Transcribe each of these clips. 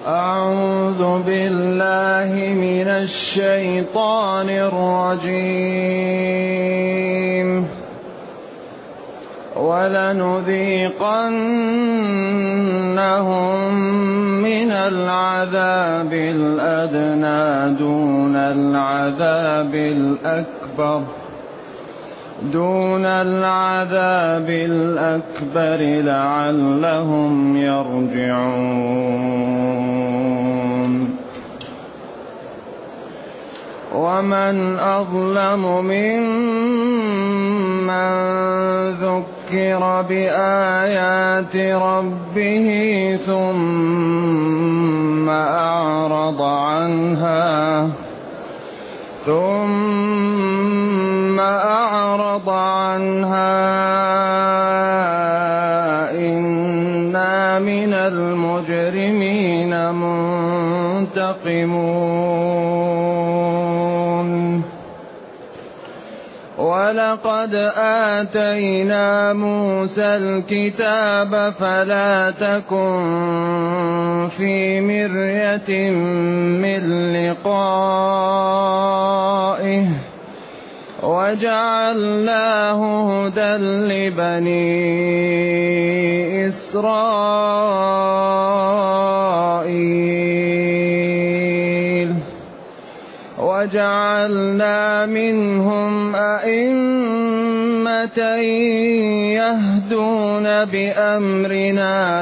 أعوذ بالله من الشيطان الرجيم. ولنذيقنهم من العذاب الأدنى دون العذاب الأكبر لعلهم يرجعون. ومن أظلم ممن ذكر بآيات ربه ثم أعرض عنها إنا من المجرمين منتقمون. ولقد آتينا موسى الكتاب فلا تكن في مرية من لقائه وجعلناه هدى لبني إسرائيل وجعلنا منهم أئمة يهدون بأمرنا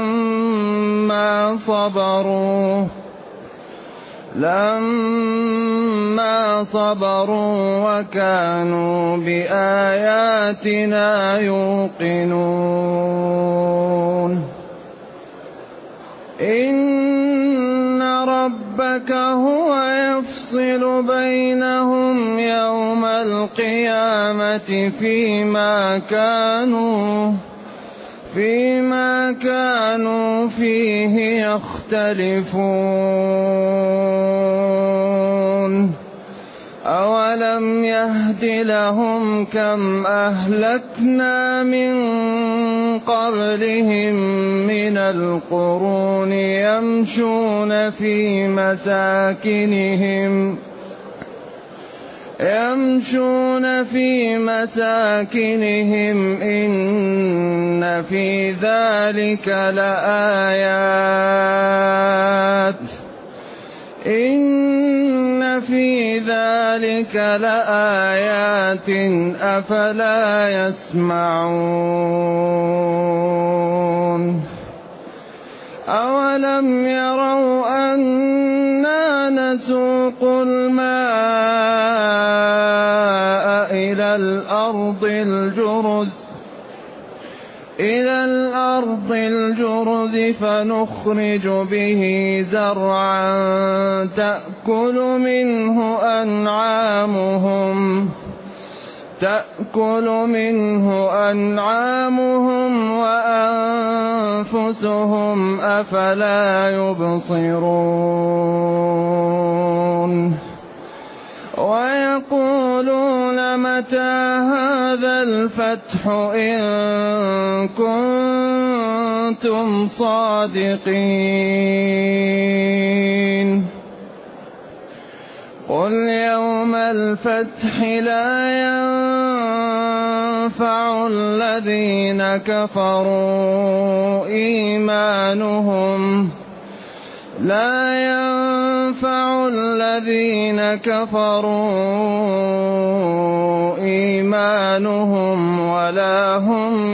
لما صبروا وكانوا بآياتنا يوقنون. إن ربك هو يفصل بينهم يوم القيامة فيما كانوا فيه يختلفون. أولم يهد لهم كم أهلكنا من قبلهم من القرون يمشون في مساكنهم إن في ذلك لآيات أفلا يسمعون. أولم يروا أنا نسوق الماء إلى الأرض الجرز فنخرج به زرعا تأكل منه أنعامهم وأنفسهم أفلا يبصرون. ويقولون متى هذا الفتح إن كنتم صادقين. قل يوم الفتح لا ينفع الذين كفروا إيمانهم ولا هم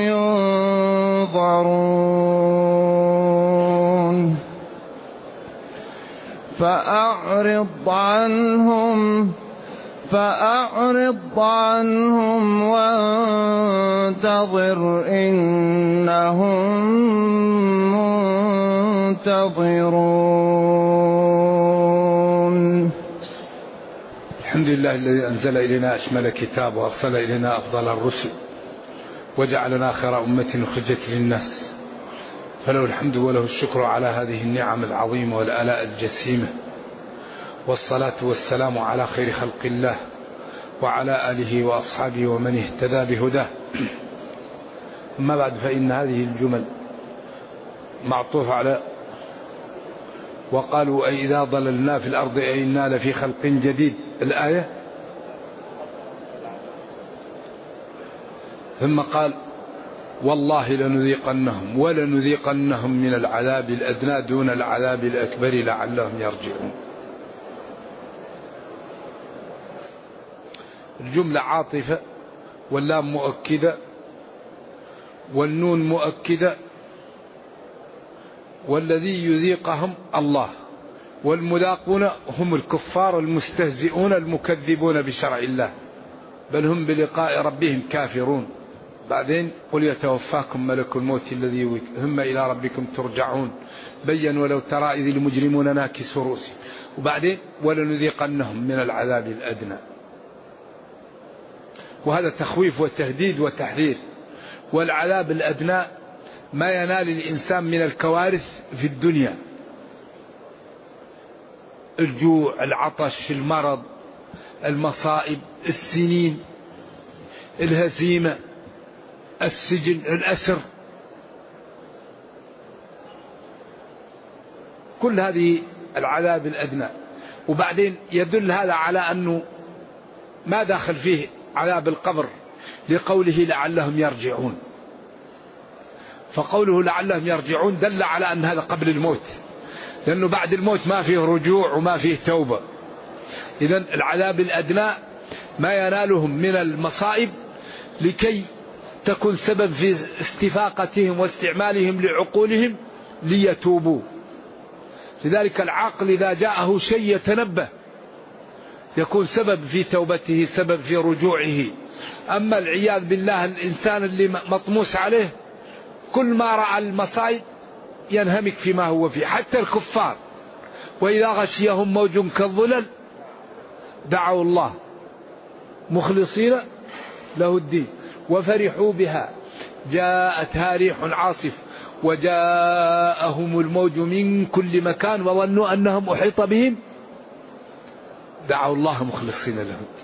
ينظرون. فأعرض عنهم وانتظر إنهم منتظرون. الحمد لله الذي أنزل إلينا أشمل كتاب وأرسل إلينا أفضل الرسل وجعلنا خير أمة أخرجت للناس، فله الحمد وله الشكر على هذه النعم العظيمة والآلاء الجسيمة، والصلاة والسلام على خير خلق الله وعلى آله وأصحابه ومن اهتدى بهداه. أما بعد، فإن هذه الجمل معطوفة على وقالوا أئذا ضللنا في الأرض أئنا لفي خلق جديد الآية. ثم قال والله لنذيقنهم ولنذيقنهم من العذاب الأدنى دون العذاب الأكبر لعلهم يرجعون. الجملة عاطفة واللام مؤكدة والنون مؤكدة، والذي يذيقهم الله، والمذاقون هم الكفار المستهزئون المكذبون بشرع الله، بل هم بلقاء ربهم كافرون. بعدين قل يتوفاكم ملك الموت الذي ثم إلى ربكم ترجعون، بين ولو ترى إذ المجرمون ناكسوا رؤوسهم. وبعدين ولنذيقنهم من العذاب الأدنى، وهذا تخويف وتهديد وتحذير. والعذاب الأدنى ما ينال الإنسان من الكوارث في الدنيا، الجوع، العطش، المرض، المصائب، السنين، الهزيمة، السجن، الأسر، كل هذه العذاب الأدنى. وبعدين يدل هذا على أنه ما داخل فيه عذاب القبر لقوله لعلهم يرجعون، فقوله لعلهم يرجعون دل على أن هذا قبل الموت، لأنه بعد الموت ما فيه رجوع وما فيه توبة. إذن العذاب الأدنى ما ينالهم من المصائب لكي تكون سبب في استفاقتهم واستعمالهم لعقولهم ليتوبوا. لذلك العاقل إذا جاءه شيء يتنبه يكون سبب في توبته، سبب في رجوعه. أما العياذ بالله الإنسان اللي مطموس عليه كل ما رأى المصائب ينهمك فيما هو فيه. حتى الكفار وإذا غشيهم موج كالظلل دعوا الله مخلصين له الدين وفرحوا بها جاءتها ريح عاصف وجاءهم الموج من كل مكان وظنوا أنهم أحيط بهم دعوا الله مخلصين له الدين.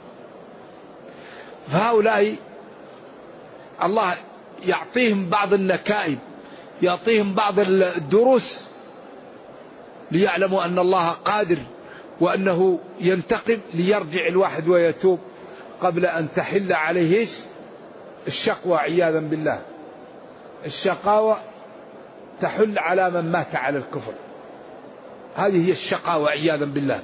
فهؤلاء الله يعطيهم بعض النكائب، يعطيهم بعض الدروس ليعلموا أن الله قادر وأنه ينتقم، ليرجع الواحد ويتوب قبل أن تحل عليه الشقوى عياذا بالله. الشقاوة تحل على من مات على الكفر، هذه هي الشقاوة عياذا بالله.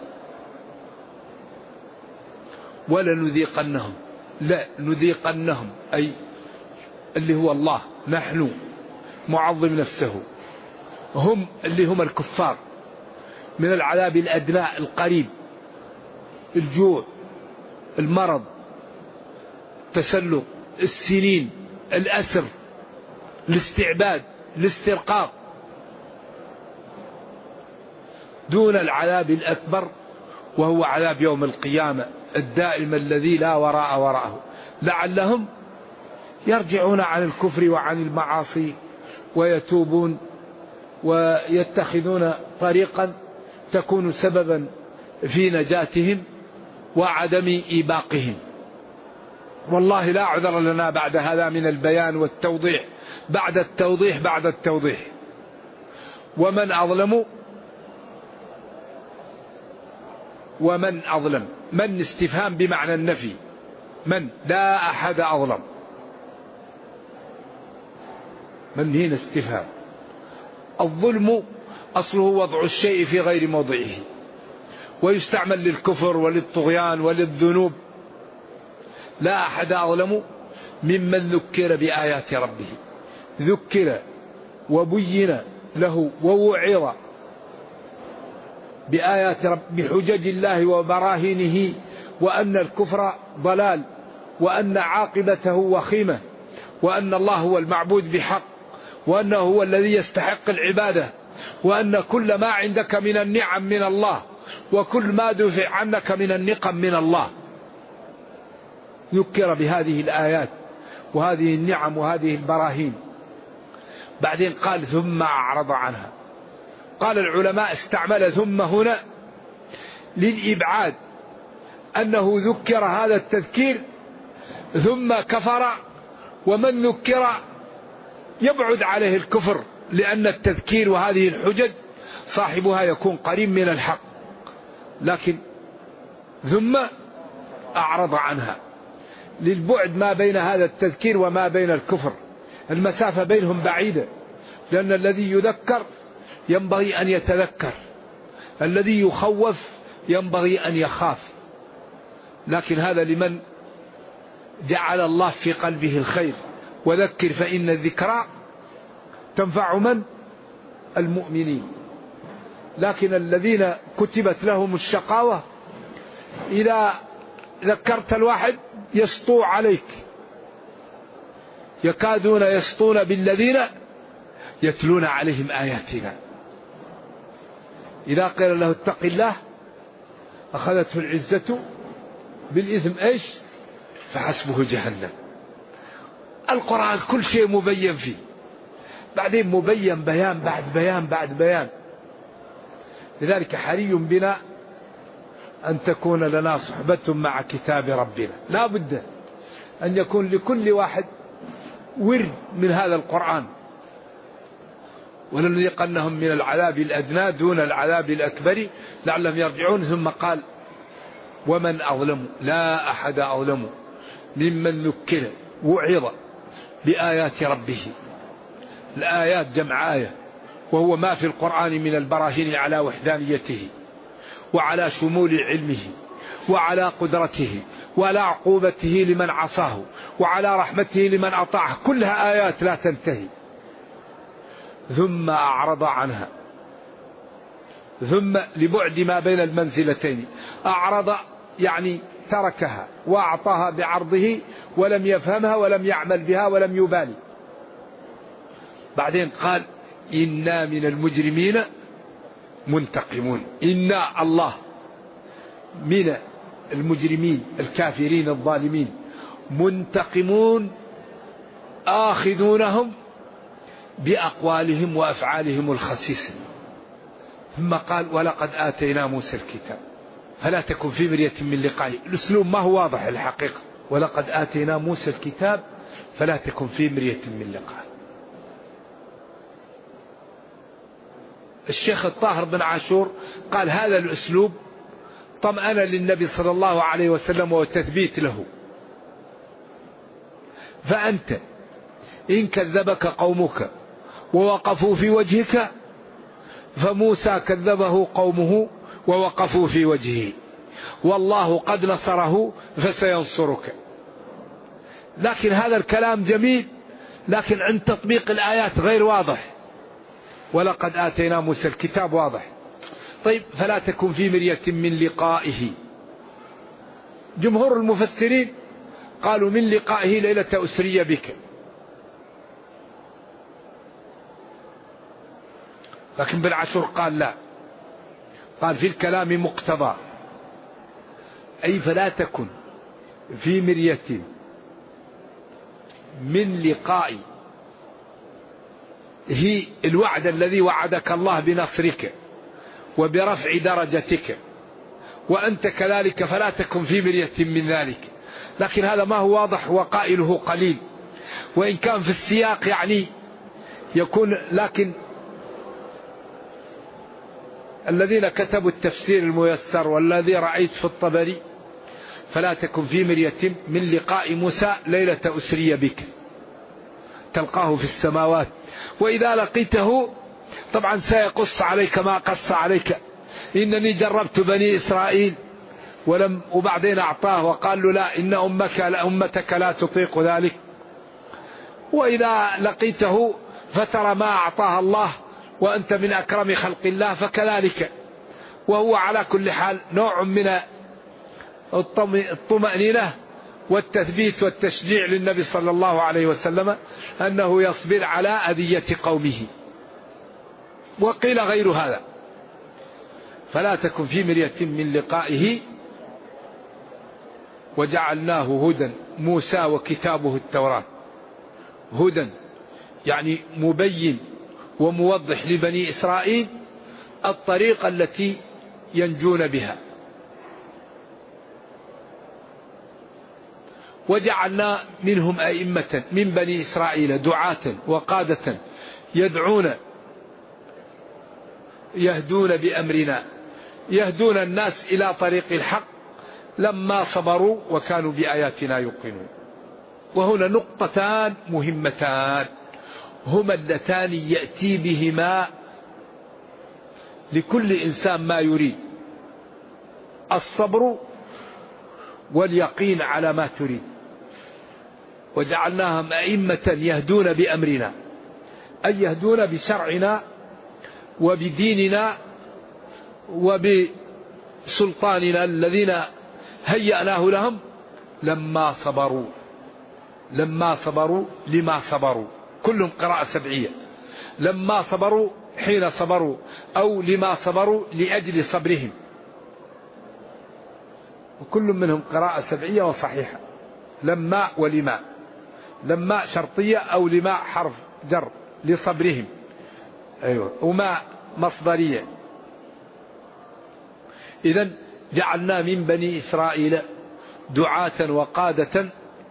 ولنذيقنهم، لا نذيقنهم أي اللي هو الله، نحن معظم نفسه، هم اللي هم الكفار، من العذاب الأدنى القريب، الجوع، المرض، التسلط، السنين، الأسر، الاستعباد، الاسترقاق، دون العذاب الأكبر وهو عذاب يوم القيامة الدائم الذي لا وراء وراءه، لعلهم يرجعون عن الكفر وعن المعاصي ويتوبون ويتخذون طريقا تكون سببا في نجاتهم وعدم إيباقهم. والله لا عذر لنا بعد هذا من البيان والتوضيح بعد التوضيح بعد التوضيح. ومن أظلم، من استفهام بمعنى النفي، من لا أحد أظلم، من هنا استفهام. الظلم أصله وضع الشيء في غير موضعه، ويستعمل للكفر وللطغيان وللذنوب. لا أحد أظلم ممن ذكر بآيات ربه، ذكر وبين له ووعظ بآيات رب، بحجج الله وبراهينه، وأن الكفر ضلال، وأن عاقبته وخيمة، وأن الله هو المعبود بحق، وأنه هو الذي يستحق العبادة، وأن كل ما عندك من النعم من الله، وكل ما دفع عنك من النقم من الله. ذكر بهذه الآيات وهذه النعم وهذه البراهين. بعدين قال ثم أعرض عنها. قال العلماء استعمل ثم هنا للإبعاد، أنه ذكر هذا التذكير ثم كفر، ومن ذكر يبعد عليه الكفر، لأن التذكير وهذه الحجج صاحبها يكون قريب من الحق، لكن ثم أعرض عنها للبعد ما بين هذا التذكير وما بين الكفر، المسافة بينهم بعيدة، لأن الذي يذكر ينبغي أن يتذكر، الذي يخوف ينبغي أن يخاف. لكن هذا لمن جعل الله في قلبه الخير، وذكر فإن الذكرى تنفع من؟ المؤمنين. لكن الذين كتبت لهم الشقاوة إذا ذكرت الواحد يسطو عليك، يكادون يسطون بالذين يتلون عليهم آياتنا، إذا قيل له اتق الله أخذته العزة بالإثم إيش؟ فحسبه جهنم. القرآن كل شيء مبين فيه، بعدين مبين بيان بعد بيان بعد بيان. لذلك حري بنا أن تكون لنا صحبة مع كتاب ربنا، لا بد أن يكون لكل واحد ورد من هذا القرآن، ولنذيقنهم من العذاب الأدنى دون العذاب الأكبر لعلهم يرجعون. ثم قال ومن أظلم، لا أحد أظلم ممن ذكر وعظ بآيات ربه. الآيات جمع آية، وهو ما في القرآن من البراهين على وحدانيته وعلى شمول علمه وعلى قدرته وعلى عقوبته لمن عصاه وعلى رحمته لمن أطاعه، كلها آيات لا تنتهي. ثم أعرض عنها، ثم لبعد ما بين المنزلتين، أعرض يعني تركها وأعطاها بعرضه ولم يفهمها ولم يعمل بها ولم يبالي. بعدين قال إنا من المجرمين منتقمون. إنا الله من المجرمين الكافرين الظالمين منتقمون، آخذونهم بأقوالهم وأفعالهم الخسيسة. ثم قال ولقد آتينا موسى الكتاب فلا تكن في مرية من لقائه. الأسلوب ما هو واضح الحقيقة، ولقد آتينا موسى الكتاب فلا تكن في مرية من لقائه. الشيخ الطاهر بن عاشور قال هذا الأسلوب طمأنة للنبي صلى الله عليه وسلم وتثبيت له. فأنت إن كذبك قومك ووقفوا في وجهك، فموسى كذبه قومه ووقفوا في وجهه، والله قد نصره فسينصرك. لكن هذا الكلام جميل، لكن عند تطبيق الآيات غير واضح. ولقد آتينا موسى الكتاب واضح. طيب فلا تكن في مرية من لقائه. جمهور المفسرين قالوا من لقائه ليلة أسري بك، لكن ابن عاشور قال لا، قال في الكلام مقتضى، أي فلا تكن في مرية من لقاء هي الوعد الذي وعدك الله بنصرك وبرفع درجتك، وأنت كذلك فلا تكن في مرية من ذلك. لكن هذا ما هو واضح وقائله قليل، وإن كان في السياق يعني يكون. لكن الذين كتبوا التفسير الميسر والذي رأيت في الطبري فلا تكن في مرية من لقاء موسى ليلة أسري بك، تلقاه في السماوات، وإذا لقيته طبعا سيقص عليك ما قص عليك، إنني جربت بني إسرائيل وبعدين أعطاه وقال له لا إن أمتك لا تطيق ذلك. وإذا لقيته فترى ما أعطاها الله وأنت من أكرم خلق الله، فكذلك. وهو على كل حال نوع من الطمأنينة والتثبيت والتشجيع للنبي صلى الله عليه وسلم أنه يصبر على أذية قومه. وقيل غير هذا، فلا تكن في مرية من لقائه وجعلناه هدى، موسى وكتابه التوراة هدى يعني مبين وموضح لبني إسرائيل الطريقة التي ينجون بها. وجعلنا منهم أئمة من بني إسرائيل دعاة وقادة يدعون يهدون بأمرنا، يهدون الناس إلى طريق الحق لما صبروا وكانوا بآياتنا يوقنون. وهنا نقطتان مهمتان هما اللتان يأتي بهما لكل إنسان ما يريد: الصبر واليقين على ما تريد. وجعلناهم أئمة يهدون بأمرنا، أي يهدون بشرعنا وبديننا وبسلطاننا الذين هيأناه لهم لما صبروا. لما صبروا لما صبروا، كلهم قراءة سبعية. لما صبروا حين صبروا، أو لما صبروا لأجل صبرهم، وكل منهم قراءة سبعية وصحيحة. لما ولما، لما شرطية أو لما حرف جر لصبرهم، أيوة، وما مصدرية. إذن جعلنا من بني إسرائيل دعاة وقادة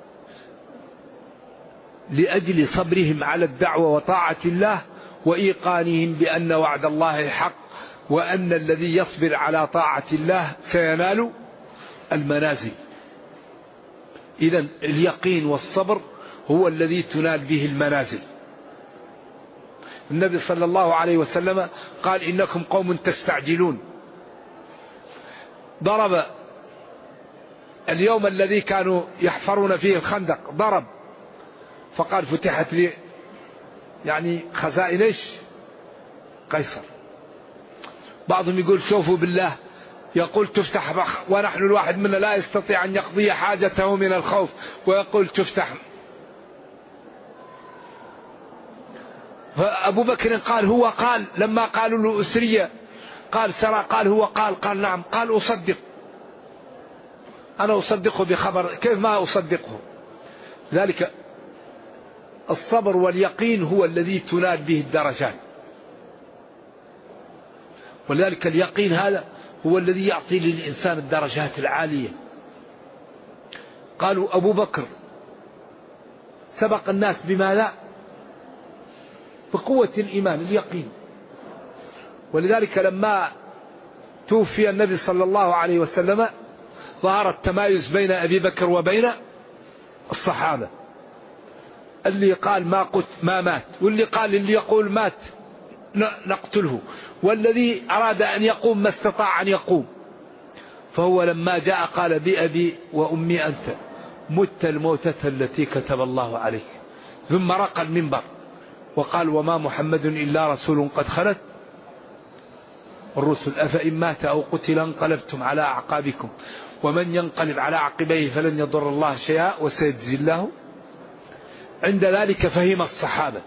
لأجل صبرهم على الدعوة وطاعة الله، وإيقانهم بأن وعد الله حق، وأن الذي يصبر على طاعة الله سينال المنازل. إذن اليقين والصبر هو الذي تنال به المنازل. النبي صلى الله عليه وسلم قال: إنكم قوم تستعجلون. ضرب اليوم الذي كانوا يحفرون فيه الخندق، ضرب فقال: فتحت لي يعني خزائن ايش؟ قيصر. بعضهم يقول: شوفوا بالله، يقول تفتح ونحن الواحد منا لا يستطيع أن يقضي حاجته من الخوف، ويقول تفتح. فأبو بكر قال: هو قال لما قالوا له أسرية قال سرى، قال هو قال نعم، قال أصدق، أنا أصدقه بخبر، كيف ما أصدقه؟ ذلك الصبر واليقين هو الذي تنال به الدرجات. ولذلك اليقين هذا هو الذي يعطي للإنسان الدرجات العالية. قالوا أبو بكر سبق الناس بماذا؟ بقوة الإيمان، اليقين. ولذلك لما توفي النبي صلى الله عليه وسلم ظهر التمايز بين أبي بكر وبين الصحابة. اللي قال ما مات، واللي قال اللي يقول مات نقتله، والذي أراد أن يقوم ما استطاع أن يقوم. فهو لما جاء قال: بأبي وأمي أنت مت الموتة التي كتب الله عليك. ثم رقى المنبر وقال: وما محمد إلا رسول قد خلت الرسل أفإن مات أو قتل انقلبتم على أعقابكم ومن ينقلب على عقبيه فلن يضر الله شيئا وسيجزي الله. عند ذلك فهم الصحابة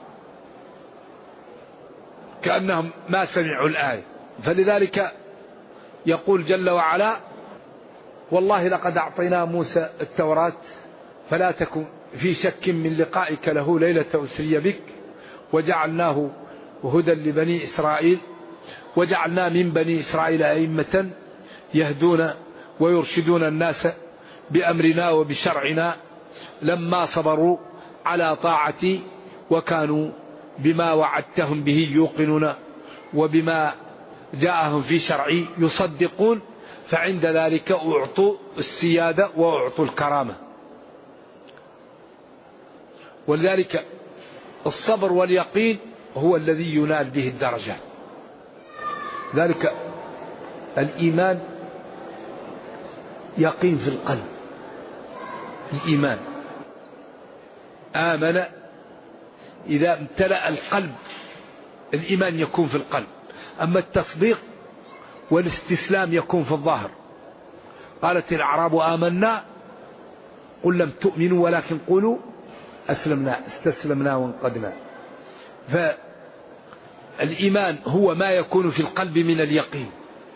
كأنهم ما سمعوا الآية. فلذلك يقول جل وعلا: والله لقد أعطينا موسى التوراة فلا تكن في شك من لقائك له ليلة أسري بك وجعلناه هدى لبني إسرائيل وجعلنا من بني إسرائيل أئمة يهدون ويرشدون الناس بأمرنا وبشرعنا لما صبروا على طاعتي وكانوا بما وعدتهم به يوقنون وبما جاءهم في شرعي يصدقون. فعند ذلك أعطوا السيادة وأعطوا الكرامة. ولذلك الصبر واليقين هو الذي ينال به الدرجات. ذلك الإيمان يقين في القلب. الإيمان آمن إذا امتلأ القلب الإيمان يكون في القلب. أما التصديق والاستسلام يكون في الظاهر. قالت الأعراب آمنا قل لم تؤمنوا ولكن قولوا أسلمنا استسلمنا وانقدنا. فالإيمان هو ما يكون في القلب من اليقين،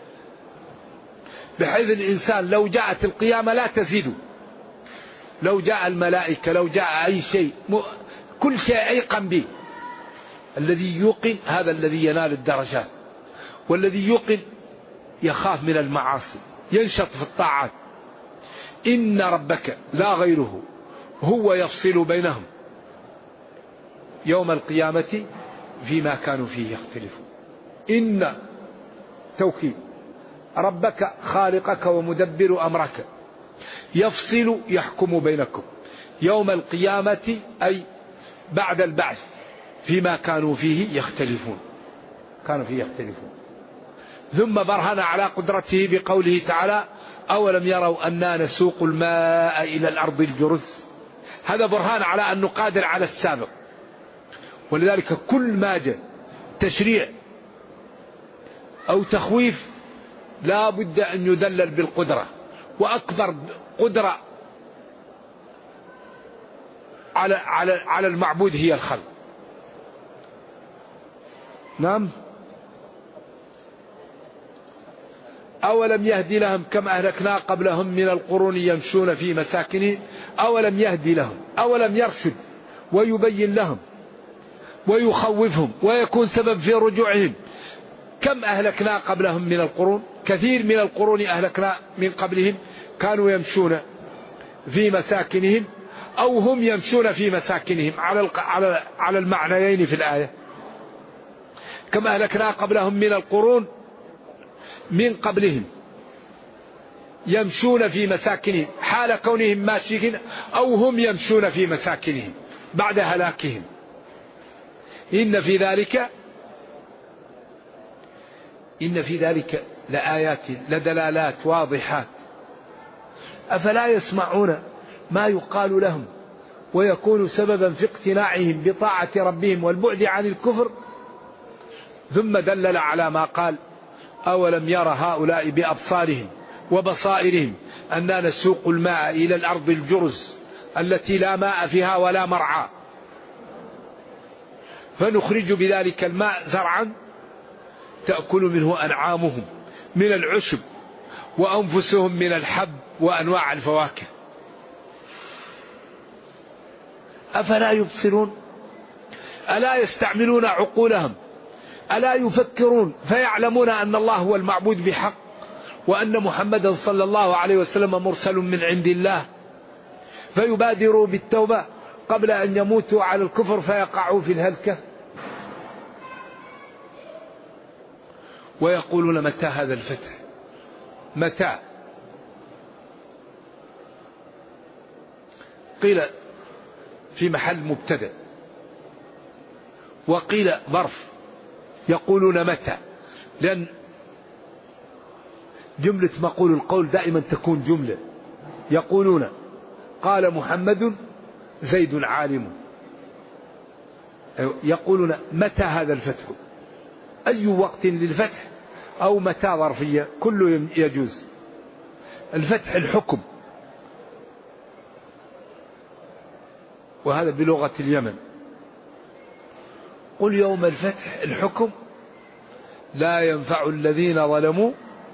بحيث الإنسان لو جاءت القيامة لا تزيد، لو جاء الملائكة، لو جاء أي شيء، كل شيء أيقن به. الذي يوقن هذا الذي ينال الدرجات، والذي يوقن يخاف من المعاصي، ينشط في الطاعات. إن ربك لا غيره هو يفصل بينهم يوم القيامة فيما كانوا فيه يختلفون. إن توكيد، ربك خالقك ومدبر أمرك، يفصل يحكم بينكم يوم القيامة أي بعد البعث فيما كانوا فيه يختلفون. ثم برهن على قدرته بقوله تعالى أولم يروا أننا نسوق الماء إلى الأرض الجرز. هذا برهان على أنه قادر على السابق. ولذلك كل ما جاء تشريع أو تخويف لا بد أن يدلل بالقدرة، وأكبر قدرة على المعبود هي الخلق. نعم. أولم يهدي لهم كم أهلكنا قبلهم من القرون يمشون في مساكنهم. أولم يهدي لهم، أولم يرشد ويبين لهم ويخوفهم ويكون سبب في رجوعهم. كم أهلكنا قبلهم من القرون، كثير من القرون أهلكنا من قبلهم كانوا يمشون في مساكنهم أو هم يمشون في مساكنهم على المعنيين في الآية. كم أهلكنا قبلهم من القرون من قبلهم يمشون في مساكنهم حال كونهم ماشيين أو هم يمشون في مساكنهم بعد هلاكهم. إن في ذلك لآيات لدلالات واضحات أفلا يسمعون ما يقال لهم ويكون سببا في اقتناعهم بطاعة ربهم والبعد عن الكفر. ثم دلل على ما قال أولم يرى هؤلاء بأبصارهم وبصائرهم أننا نسوق الماء إلى الأرض الجرز التي لا ماء فيها ولا مرعى فنخرج بذلك الماء زرعا تأكل منه أنعامهم من العشب وأنفسهم من الحب وأنواع الفواكه. أفلا يبصرون ألا يستعملون عقولهم ألا يفكرون فيعلمون أن الله هو المعبود بحق وأن محمدا صلى الله عليه وسلم مرسل من عند الله فيبادروا بالتوبة قبل أن يموتوا على الكفر فيقعوا في الهلكة. ويقولون متى هذا الفتح، متى؟ قيل في محل مبتدأ وقيل ظرف. يقولون متى لأن جملة مقول القول دائما تكون جملة. يقولون قال محمد زيد عالم. يقولون متى هذا الفتح، أي وقت للفتح أو متى ظرفية كله يجوز. الفتح الحكم وهذا بلغة اليمن. قل يوم الفتح الحكم لا ينفع الذين ظلموا.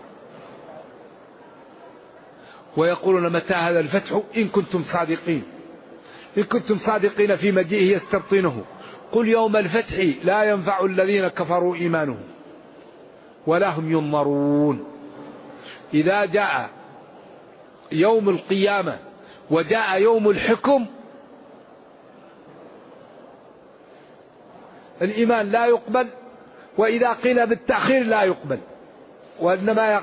ويقولون متى هذا الفتح إن كنتم صادقين، إن كنتم صادقين في مجيئه يستبطنه. قل يوم الفتح لا ينفع الذين كفروا إيمانهم ولا هم ينظرون. إذا جاء يوم القيامة وجاء يوم الحكم الإيمان لا يقبل، وإذا قيل بالتأخير لا يقبل، وإنما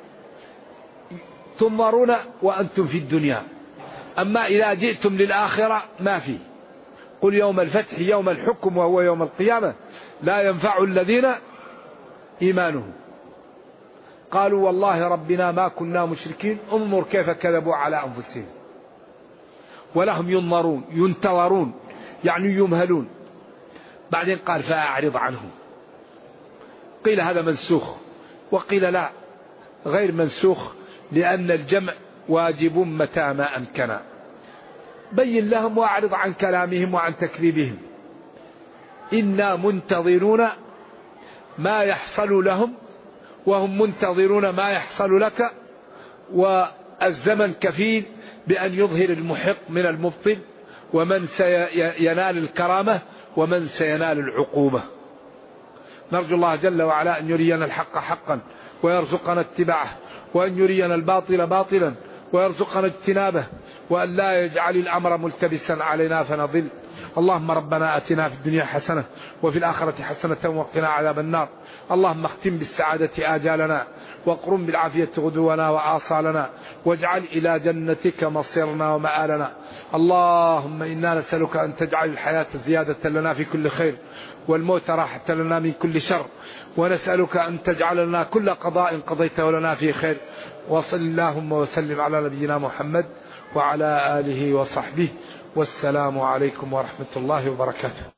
تنظرون وأنتم في الدنيا. أما إذا جئتم للآخرة ما فيه. قل يوم الفتح يوم الحكم وهو يوم القيامة لا ينفع الذين إيمانهم قالوا والله ربنا ما كنا مشركين انظر كيف كذبوا على أنفسهم. ولهم ينظرون ينتظرون يعني يمهلون. بعدين قال فأعرض عنهم. قيل هذا منسوخ وقيل لا غير منسوخ لأن الجمع واجب متى ما أمكن. بين لهم وأعرض عن كلامهم وعن تكذيبهم. إنا منتظرون ما يحصل لهم وهم منتظرون ما يحصل لك. والزمن كفيل بأن يظهر المحق من المبطل ومن سينال الكرامة ومن سينال العقوبة. نرجو الله جل وعلا أن يرينا الحق حقا ويرزقنا اتباعه وأن يرينا الباطل باطلا ويرزقنا اجتنابه وأن لا يجعل الأمر ملتبسا علينا فنضل. اللهم ربنا أتنا في الدنيا حسنة وفي الآخرة حسنة وقنا عذاب النار. اللهم اختم بالسعادة آجالنا واقرم بالعافية غدونا وآصالنا واجعل إلى جنتك مصيرنا ومآلنا. اللهم إنا نسألك أن تجعل الحياة زيادة لنا في كل خير والموت راحة لنا من كل شر، ونسألك أن تجعل لنا كل قضاء قضيته لنا في خير. وصل اللهم وسلم على نبينا محمد وعلى آله وصحبه، والسلام عليكم ورحمة الله وبركاته.